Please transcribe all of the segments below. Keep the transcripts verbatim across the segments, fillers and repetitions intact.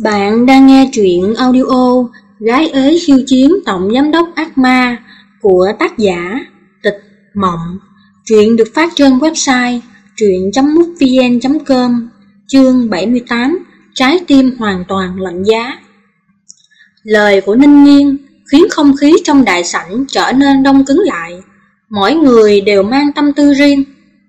Bạn đang nghe truyện audio Gái ế khiêu chiến tổng giám đốc ác ma của tác giả Tịch Mộng. Truyện được phát trên website truyện chấm mútvn chấm com. Chương bảy mươi tám, Trái tim hoàn toàn lạnh giá. Lời của Ninh Nghiên khiến không khí trong đại sảnh trở nên đông cứng lại. Mỗi người đều mang tâm tư riêng.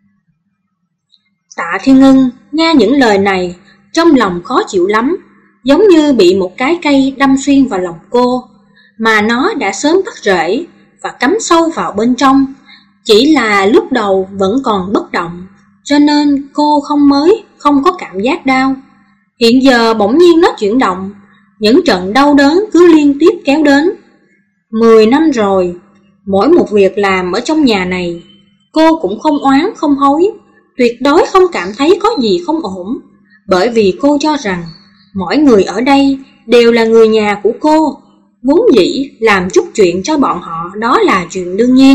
Tạ Thiên Ngân nghe những lời này, trong lòng khó chịu lắm, giống như bị một cái cây đâm xuyên vào lòng cô, mà nó đã sớm bắt rễ và cắm sâu vào bên trong. Chỉ là lúc đầu vẫn còn bất động, cho nên cô không mới không có cảm giác đau. Hiện giờ bỗng nhiên nó chuyển động, những trận đau đớn cứ liên tiếp kéo đến. Mười năm rồi, mỗi một việc làm ở trong nhà này, cô cũng không oán không hối, tuyệt đối không cảm thấy có gì không ổn, bởi vì cô cho rằng mỗi người ở đây đều là người nhà của cô, vốn dĩ làm chút chuyện cho bọn họ đó là chuyện đương nhiên.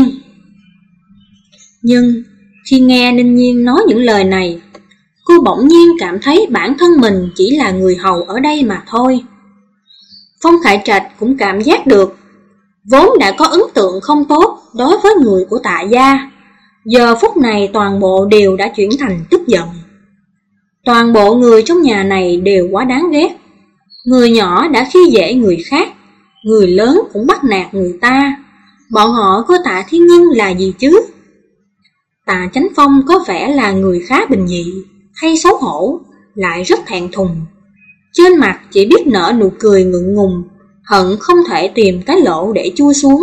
Nhưng khi nghe Ninh Nhiên nói những lời này, cô bỗng nhiên cảm thấy bản thân mình chỉ là người hầu ở đây mà thôi. Phong Khải Trạch cũng cảm giác được, vốn đã có ấn tượng không tốt đối với người của Tạ gia, giờ phút này toàn bộ đều đã chuyển thành tức giận. Toàn bộ người trong nhà này đều quá đáng ghét. Người nhỏ đã khi dễ người khác, người lớn cũng bắt nạt người ta. Bọn họ coi Tạ Thiên Ngân là gì chứ? Tạ Chánh Phong có vẻ là người khá bình dị, hay xấu hổ, lại rất thẹn thùng. Trên mặt chỉ biết nở nụ cười ngượng ngùng, hận không thể tìm cái lỗ để chui xuống.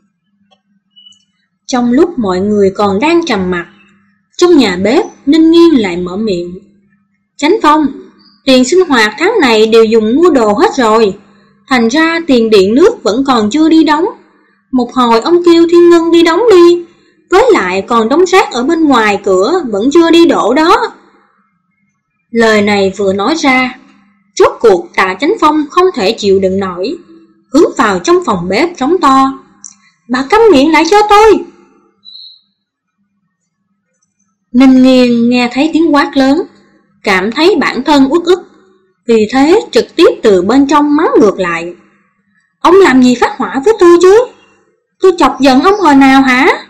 Trong lúc mọi người còn đang trầm mặc, trong nhà bếp Ninh Nghiên lại mở miệng. Chánh Phong, tiền sinh hoạt tháng này đều dùng mua đồ hết rồi, thành ra tiền điện nước vẫn còn chưa đi đóng. Một hồi ông kêu Thiên Ngân đi đóng đi, với lại còn đống rác ở bên ngoài cửa vẫn chưa đi đổ đó. Lời này vừa nói ra, rốt cuộc Tạ Chánh Phong không thể chịu đựng nổi, hướng vào trong phòng bếp trống to. Bà câm miệng lại cho tôi. Ninh Nghiên nghe thấy tiếng quát lớn, cảm thấy bản thân uất ức, vì thế trực tiếp từ bên trong mắng ngược lại. Ông làm gì phát hỏa với tôi chứ? Tôi chọc giận ông hồi nào hả?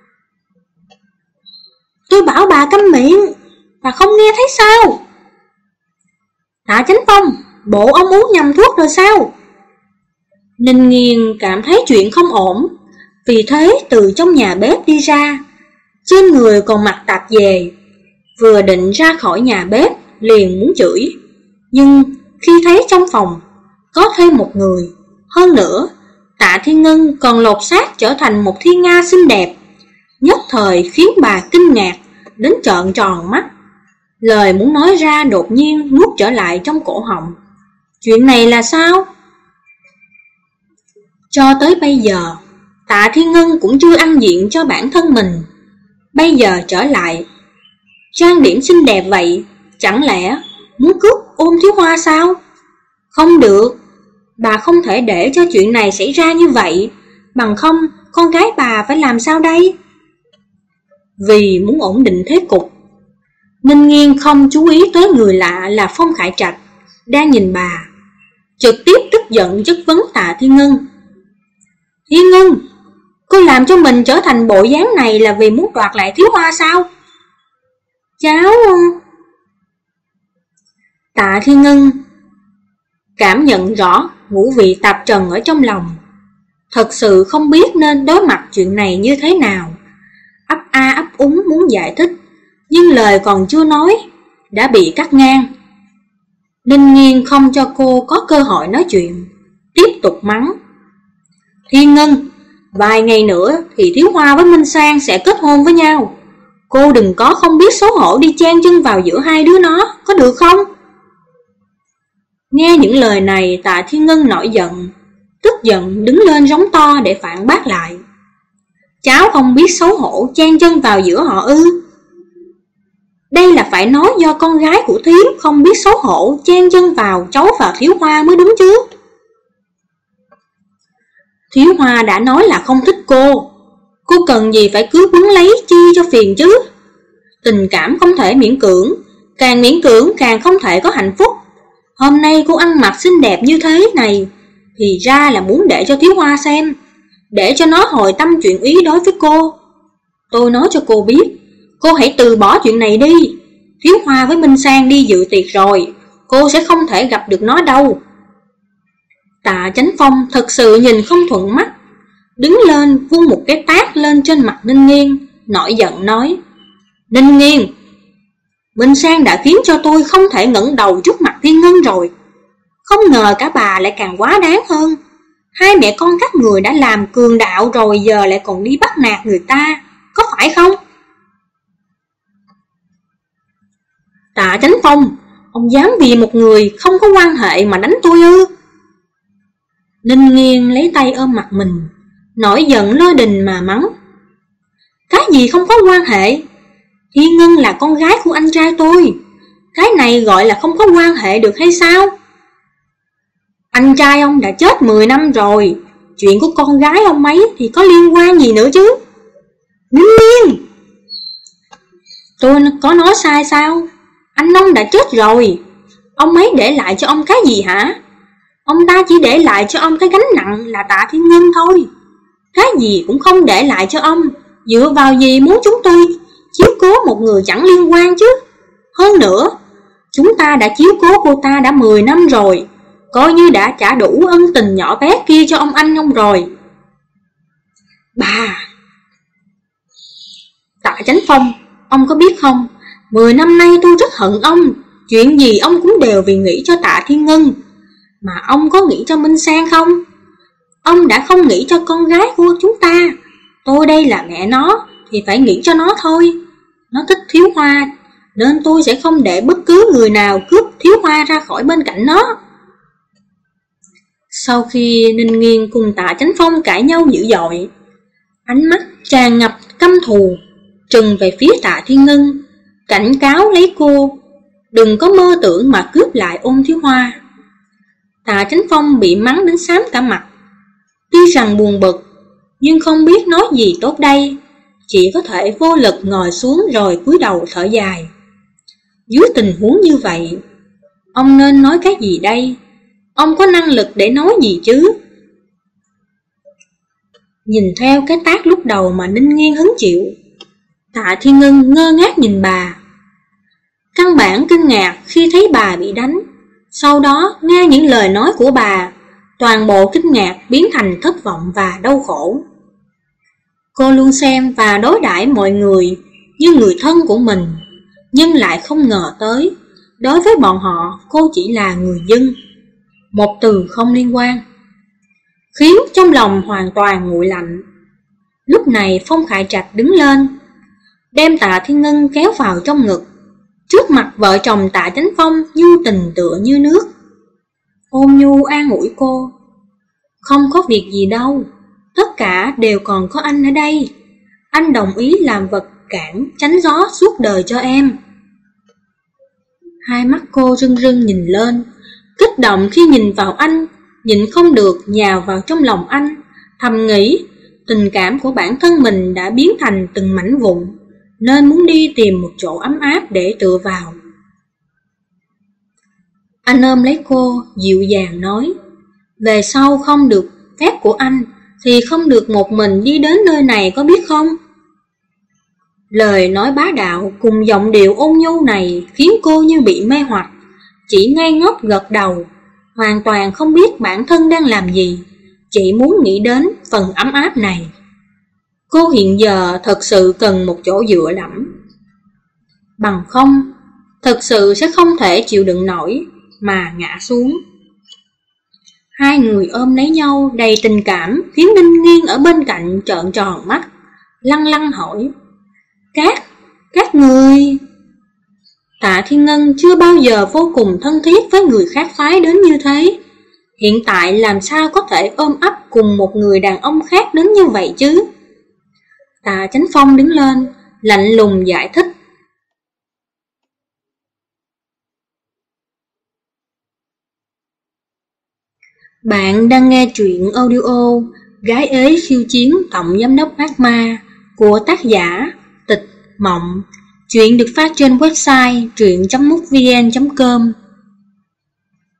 Tôi bảo bà câm miệng, bà không nghe thấy sao? Tạ Chánh Phong, bộ ông uống nhầm thuốc rồi sao? Ninh Nghiên cảm thấy chuyện không ổn, vì thế từ trong nhà bếp đi ra, trên người còn mặc tạp dề. Vừa định ra khỏi nhà bếp liền muốn chửi, nhưng khi thấy trong phòng có thêm một người, hơn nữa Tạ Thiên Ngân còn lột xác trở thành một thiên nga xinh đẹp, nhất thời khiến bà kinh ngạc đến trợn tròn mắt. Lời muốn nói ra đột nhiên nuốt trở lại trong cổ họng. Chuyện này là sao? Cho tới bây giờ Tạ Thiên Ngân cũng chưa ăn diện cho bản thân mình, bây giờ trở lại trang điểm xinh đẹp vậy, chẳng lẽ muốn cướp ôm Thiếu Hoa sao? Không được, bà không thể để cho chuyện này xảy ra như vậy, bằng không con gái bà phải làm sao đây? Vì muốn ổn định thế cục, Ninh Nghiên không chú ý tới người lạ là Phong Khải Trạch đang nhìn bà, trực tiếp tức giận chất vấn Tạ Thiên Ngân. Thiên Ngân, cô làm cho mình trở thành bộ dáng này là vì muốn đoạt lại Thiếu Hoa sao? Cháu... Tạ Thiên Ngân cảm nhận rõ ngũ vị tạp trần ở trong lòng, thật sự không biết nên đối mặt chuyện này như thế nào. Ấp a ấp úng muốn giải thích, nhưng lời còn chưa nói đã bị cắt ngang. Ninh Nghiên không cho cô có cơ hội nói chuyện, tiếp tục mắng. Thiên Ngân, vài ngày nữa thì Thiếu Hoa với Minh Sang sẽ kết hôn với nhau, cô đừng có không biết xấu hổ đi chen chân vào giữa hai đứa nó, có được không? Nghe những lời này, Tạ Thiên Ngân nổi giận, tức giận đứng lên giống to để phản bác lại. Cháu không biết xấu hổ chen chân vào giữa họ ư? Đây là phải nói do con gái của Thiếm không biết xấu hổ chen chân vào cháu và Thiếu Hoa mới đúng chứ. Thiếu Hoa đã nói là không thích cô, cô cần gì phải cứ quấn lấy chi cho phiền chứ? Tình cảm không thể miễn cưỡng, càng miễn cưỡng càng không thể có hạnh phúc. Hôm nay cô ăn mặc xinh đẹp như thế này thì ra là muốn để cho Thiếu Hoa xem, để cho nó hồi tâm chuyện ý đối với cô. Tôi nói cho cô biết, cô hãy từ bỏ chuyện này đi. Thiếu Hoa với Minh Sang đi dự tiệc rồi, cô sẽ không thể gặp được nó đâu. Tạ Chánh Phong thật sự nhìn không thuận mắt, đứng lên vung một cái tát lên trên mặt Ninh Nghiên, nổi giận nói: Ninh Nghiên, Minh Sang đã khiến cho tôi không thể ngẩng đầu trước mặt Thiên Ngân rồi. Không ngờ cả bà lại càng quá đáng hơn. Hai mẹ con các người đã làm cường đạo rồi, giờ lại còn đi bắt nạt người ta, có phải không? Tạ Chánh Phong, ông dám vì một người không có quan hệ mà đánh tôi ư? Ninh Nghiên lấy tay ôm mặt mình, nổi giận lôi đình mà mắng: Cái gì không có quan hệ? Thiên Ngân là con gái của anh trai tôi, cái này gọi là không có quan hệ được hay sao? Anh trai ông đã chết mười năm rồi, chuyện của con gái ông ấy thì có liên quan gì nữa chứ? Ninh Nghiên, tôi có nói sai sao? Anh ông đã chết rồi, ông ấy để lại cho ông cái gì hả? Ông ta chỉ để lại cho ông cái gánh nặng là Tạ Thiên Ngân thôi, cái gì cũng không để lại cho ông. Dựa vào gì muốn chúng tôi chiếu cố một người chẳng liên quan chứ? Hơn nữa, chúng ta đã chiếu cố cô ta đã mười năm rồi, coi như đã trả đủ ân tình nhỏ bé kia cho ông anh ông rồi. Bà! Tạ Chánh Phong, ông có biết không, mười năm nay tôi rất hận ông, chuyện gì ông cũng đều vì nghĩ cho Tạ Thiên Ngân. Mà ông có nghĩ cho Minh Sang không? Ông đã không nghĩ cho con gái của chúng ta. Tôi đây là mẹ nó thì phải nghĩ cho nó thôi. Nó thích Thiếu Hoa, nên tôi sẽ không để bất cứ người nào cướp Thiếu Hoa ra khỏi bên cạnh nó. Sau khi Ninh Nghiên cùng Tạ Chánh Phong cãi nhau dữ dội, ánh mắt tràn ngập căm thù trừng về phía Tạ Thiên Ngân, cảnh cáo lấy cô đừng có mơ tưởng mà cướp lại ôm Thiếu Hoa. Tạ Chánh Phong bị mắng đến xám cả mặt, tuy rằng buồn bực nhưng không biết nói gì tốt đây, chỉ có thể vô lực ngồi xuống rồi cúi đầu thở dài. Dưới tình huống như vậy, ông nên nói cái gì đây? Ông có năng lực để nói gì chứ? Nhìn theo cái tát lúc đầu mà Ninh Nghiên hứng chịu, Tạ Thiên Ngân ngơ ngác nhìn bà. Căn bản kinh ngạc khi thấy bà bị đánh, sau đó nghe những lời nói của bà, toàn bộ kinh ngạc biến thành thất vọng và đau khổ. Cô luôn xem và đối đãi mọi người như người thân của mình, nhưng lại không ngờ tới, đối với bọn họ cô chỉ là người dân, một từ không liên quan, khiến trong lòng hoàn toàn nguội lạnh. Lúc này Phong Khải Trạch đứng lên, đem Tạ Thiên Ngân kéo vào trong ngực. Trước mặt vợ chồng Tạ Chánh Phong nhu tình tựa như nước, ôn nhu an ủi cô: Không có việc gì đâu, tất cả đều còn có anh ở đây. Anh đồng ý làm vật cản tránh gió suốt đời cho em. Hai mắt cô rưng rưng nhìn lên, kích động khi nhìn vào anh, nhịn không được nhào vào trong lòng anh, thầm nghĩ tình cảm của bản thân mình đã biến thành từng mảnh vụn, nên muốn đi tìm một chỗ ấm áp để tựa vào. Anh ôm lấy cô, dịu dàng nói: Về sau không được phép của anh thì không được một mình đi đến nơi này, có biết không? Lời nói bá đạo cùng giọng điệu ôn nhu này khiến cô như bị mê hoặc, chỉ ngây ngốc gật đầu, hoàn toàn không biết bản thân đang làm gì, chỉ muốn nghĩ đến phần ấm áp này. Cô hiện giờ thật sự cần một chỗ dựa lẫm, bằng không thật sự sẽ không thể chịu đựng nổi mà ngã xuống. Hai người ôm lấy nhau đầy tình cảm, khiến Ninh Nghiên ở bên cạnh trợn tròn mắt, lăng lăng hỏi: Các, các người... Tạ Thiên Ngân chưa bao giờ vô cùng thân thiết với người khác phái đến như thế, hiện tại làm sao có thể ôm ấp cùng một người đàn ông khác đến như vậy chứ? Tạ Chánh Phong đứng lên, lạnh lùng giải thích: Bạn đang nghe truyện audio Gái ế khiêu chiến tổng giám đốc ác ma của tác giả Tịch Mộng. Truyện được phát trên website truyện chấm mútvn chấm com.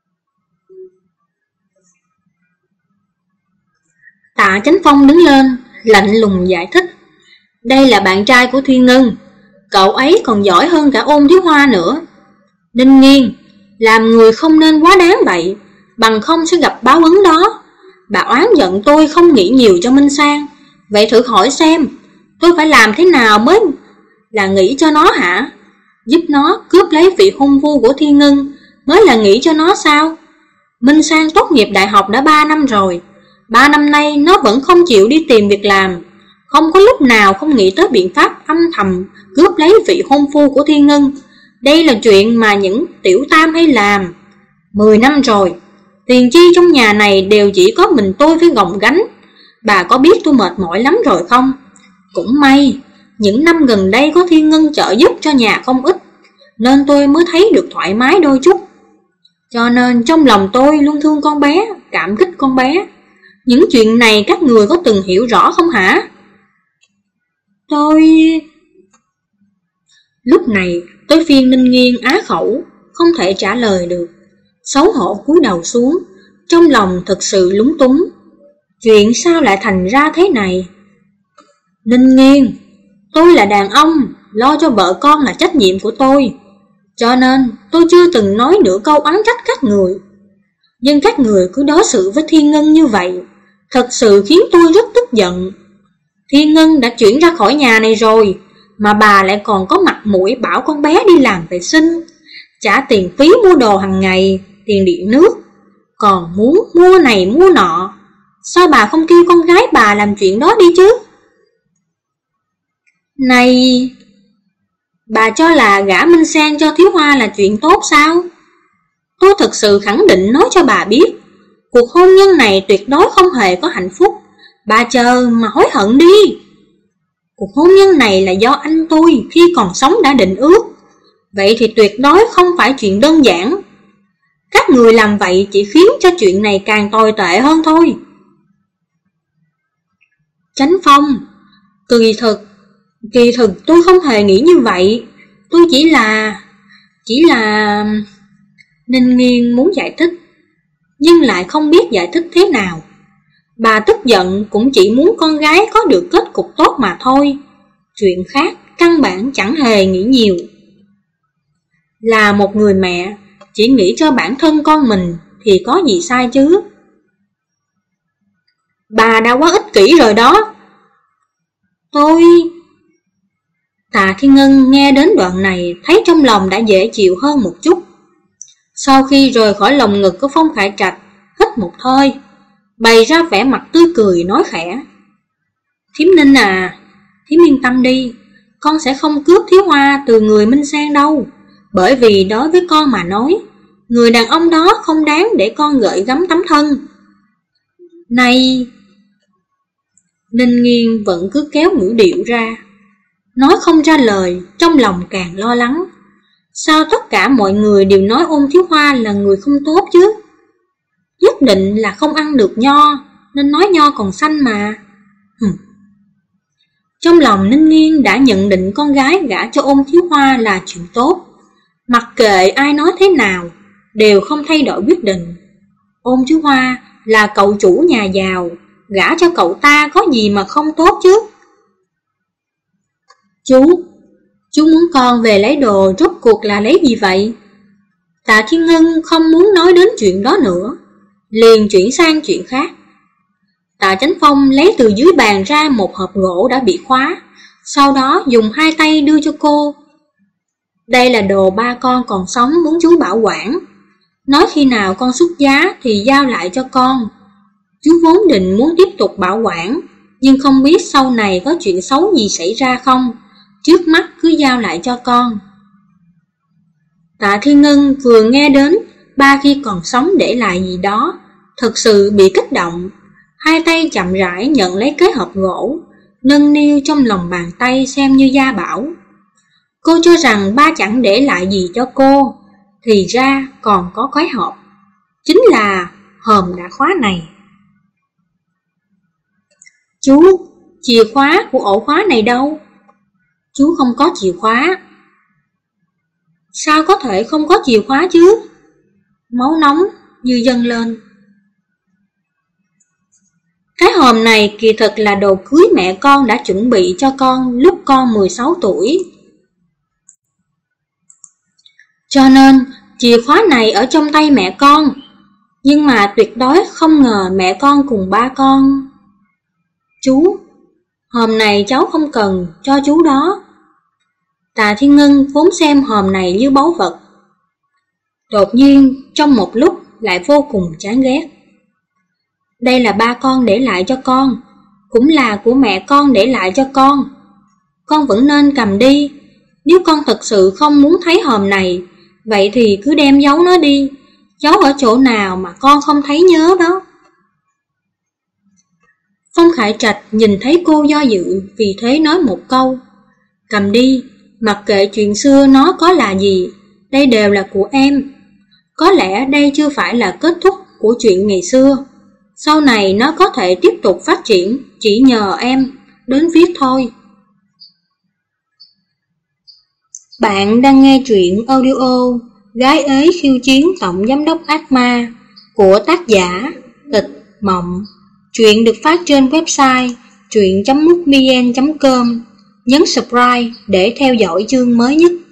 Tạ Chánh Phong đứng lên, lạnh lùng giải thích. Đây là bạn trai của Thiên Ngân, cậu ấy còn giỏi hơn cả Ôn Thiếu Hoa nữa. Ninh Nghiên, làm người không nên quá đáng vậy, bằng không sẽ gặp báo ứng đó. Bà oán giận tôi không nghĩ nhiều cho Minh Sang, vậy thử hỏi xem, tôi phải làm thế nào mới là nghĩ cho nó hả? Giúp nó cướp lấy vị hôn phu của Thiên Ngân mới là nghĩ cho nó sao? Minh Sang tốt nghiệp đại học đã ba năm rồi, ba năm nay nó vẫn không chịu đi tìm việc làm, không có lúc nào không nghĩ tới biện pháp âm thầm cướp lấy vị hôn phu của Thiên Ngân. Đây là chuyện mà những tiểu tam hay làm. Mười năm rồi, tiền chi trong nhà này đều chỉ có mình tôi phải gồng gánh. Bà có biết tôi mệt mỏi lắm rồi không? Cũng may, những năm gần đây có Thiên Ngân trợ giúp cho nhà không ít, nên tôi mới thấy được thoải mái đôi chút. Cho nên trong lòng tôi luôn thương con bé, cảm kích con bé. Những chuyện này các người có từng hiểu rõ không hả? Tôi... Lúc này tới phiên Ninh Nghiên á khẩu, không thể trả lời được, xấu hổ cúi đầu xuống, trong lòng thật sự lúng túng. Chuyện sao lại thành ra thế này? Ninh Nghiên, tôi là đàn ông, lo cho vợ con là trách nhiệm của tôi, cho nên tôi chưa từng nói nửa câu oán trách các người. Nhưng các người cứ đối xử với Thiên Ngân như vậy, thật sự khiến tôi rất tức giận. Thiên Ngân đã chuyển ra khỏi nhà này rồi, mà bà lại còn có mặt mũi bảo con bé đi làm vệ sinh, trả tiền phí mua đồ hàng ngày, tiền điện nước, còn muốn mua này mua nọ. Sao bà không kêu con gái bà làm chuyện đó đi chứ? Này, bà cho là gả Minh Sang cho Thiếu Hoa là chuyện tốt sao? Tôi thật sự khẳng định nói cho bà biết, cuộc hôn nhân này tuyệt đối không hề có hạnh phúc. Bà chờ mà hối hận đi. Cuộc hôn nhân này là do anh tôi khi còn sống đã định ước, vậy thì tuyệt đối không phải chuyện đơn giản. Các người làm vậy chỉ khiến cho chuyện này càng tồi tệ hơn thôi. Chánh Phong, kỳ thực, kỳ thực tôi không hề nghĩ như vậy. Tôi chỉ là, chỉ là... Ninh Nghiên muốn giải thích, nhưng lại không biết giải thích thế nào. Bà tức giận cũng chỉ muốn con gái có được kết cục tốt mà thôi. Chuyện khác căn bản chẳng hề nghĩ nhiều. Là một người mẹ, chỉ nghĩ cho bản thân con mình thì có gì sai chứ? Bà đã quá ích kỷ rồi đó. Tôi... Tạ Thiên Ngân nghe đến đoạn này thấy trong lòng đã dễ chịu hơn một chút. Sau khi rời khỏi lồng ngực của Phong Khải Trạch, hít một hơi, bày ra vẻ mặt tươi cười nói khẽ. Thím Ninh à, thím yên tâm đi, con sẽ không cướp Thiếu Hoa từ người Minh Sang đâu. Bởi vì đối với con mà nói, người đàn ông đó không đáng để con gợi gắm tấm thân. Này... Ninh Nghiên vẫn cứ kéo ngữ điệu ra, nói không ra lời, trong lòng càng lo lắng. Sao tất cả mọi người đều nói Ôn Thiếu Hoa là người không tốt chứ? Nhất định là không ăn được nho, nên nói nho còn xanh mà. Hừm. Trong lòng Ninh Nghiên đã nhận định con gái gả cho Ôn Thiếu Hoa là chuyện tốt. Mặc kệ ai nói thế nào, đều không thay đổi quyết định. Ôn Thiếu Hoa là cậu chủ nhà giàu, gả cho cậu ta có gì mà không tốt chứ? Chú, chú muốn con về lấy đồ rốt cuộc là lấy gì vậy? Tạ Thiên Ngân không muốn nói đến chuyện đó nữa, liền chuyển sang chuyện khác. Tạ Chánh Phong lấy từ dưới bàn ra một hộp gỗ đã bị khóa, sau đó dùng hai tay đưa cho cô. Đây là đồ ba con còn sống muốn chú bảo quản, nói khi nào con xuất giá thì giao lại cho con. Chú vốn định muốn tiếp tục bảo quản, nhưng không biết sau này có chuyện xấu gì xảy ra không, trước mắt cứ giao lại cho con. Tạ Thiên Ngân vừa nghe đến ba khi còn sống để lại gì đó, thật sự bị kích động, hai tay chậm rãi nhận lấy cái hộp gỗ, nâng niu trong lòng bàn tay xem như gia bảo. Cô cho rằng ba chẳng để lại gì cho cô, thì ra còn có cái hộp, chính là hòm đã khóa này. Chú, chìa khóa của ổ khóa này đâu? Chú không có chìa khóa. Sao có thể không có chìa khóa chứ? Máu nóng như dâng lên. Cái hòm này kỳ thực là đồ cưới mẹ con đã chuẩn bị cho con lúc con mười sáu tuổi. Cho nên, chìa khóa này ở trong tay mẹ con, nhưng mà tuyệt đối không ngờ mẹ con cùng ba con. Chú, hòm này cháu không cần, cho chú đó. Tà Thiên Ngân vốn xem hòm này như báu vật. Đột nhiên, trong một lúc lại vô cùng chán ghét. Đây là ba con để lại cho con, cũng là của mẹ con để lại cho con. Con vẫn nên cầm đi. Nếu con thật sự không muốn thấy hòm này, vậy thì cứ đem giấu nó đi. Giấu ở chỗ nào mà con không thấy nhớ đó. Phong Khải Trạch nhìn thấy cô do dự, vì thế nói một câu: cầm đi, mặc kệ chuyện xưa nó có là gì, đây đều là của em. Có lẽ đây chưa phải là kết thúc của chuyện ngày xưa, sau này nó có thể tiếp tục phát triển, chỉ nhờ em đến viết thôi. Bạn đang nghe truyện audio Gái ế khiêu chiến tổng giám đốc ác ma của tác giả Tịch Mộng. Truyện được phát trên website truyện chấm mútvn chấm com. Nhấn subscribe để theo dõi chương mới nhất.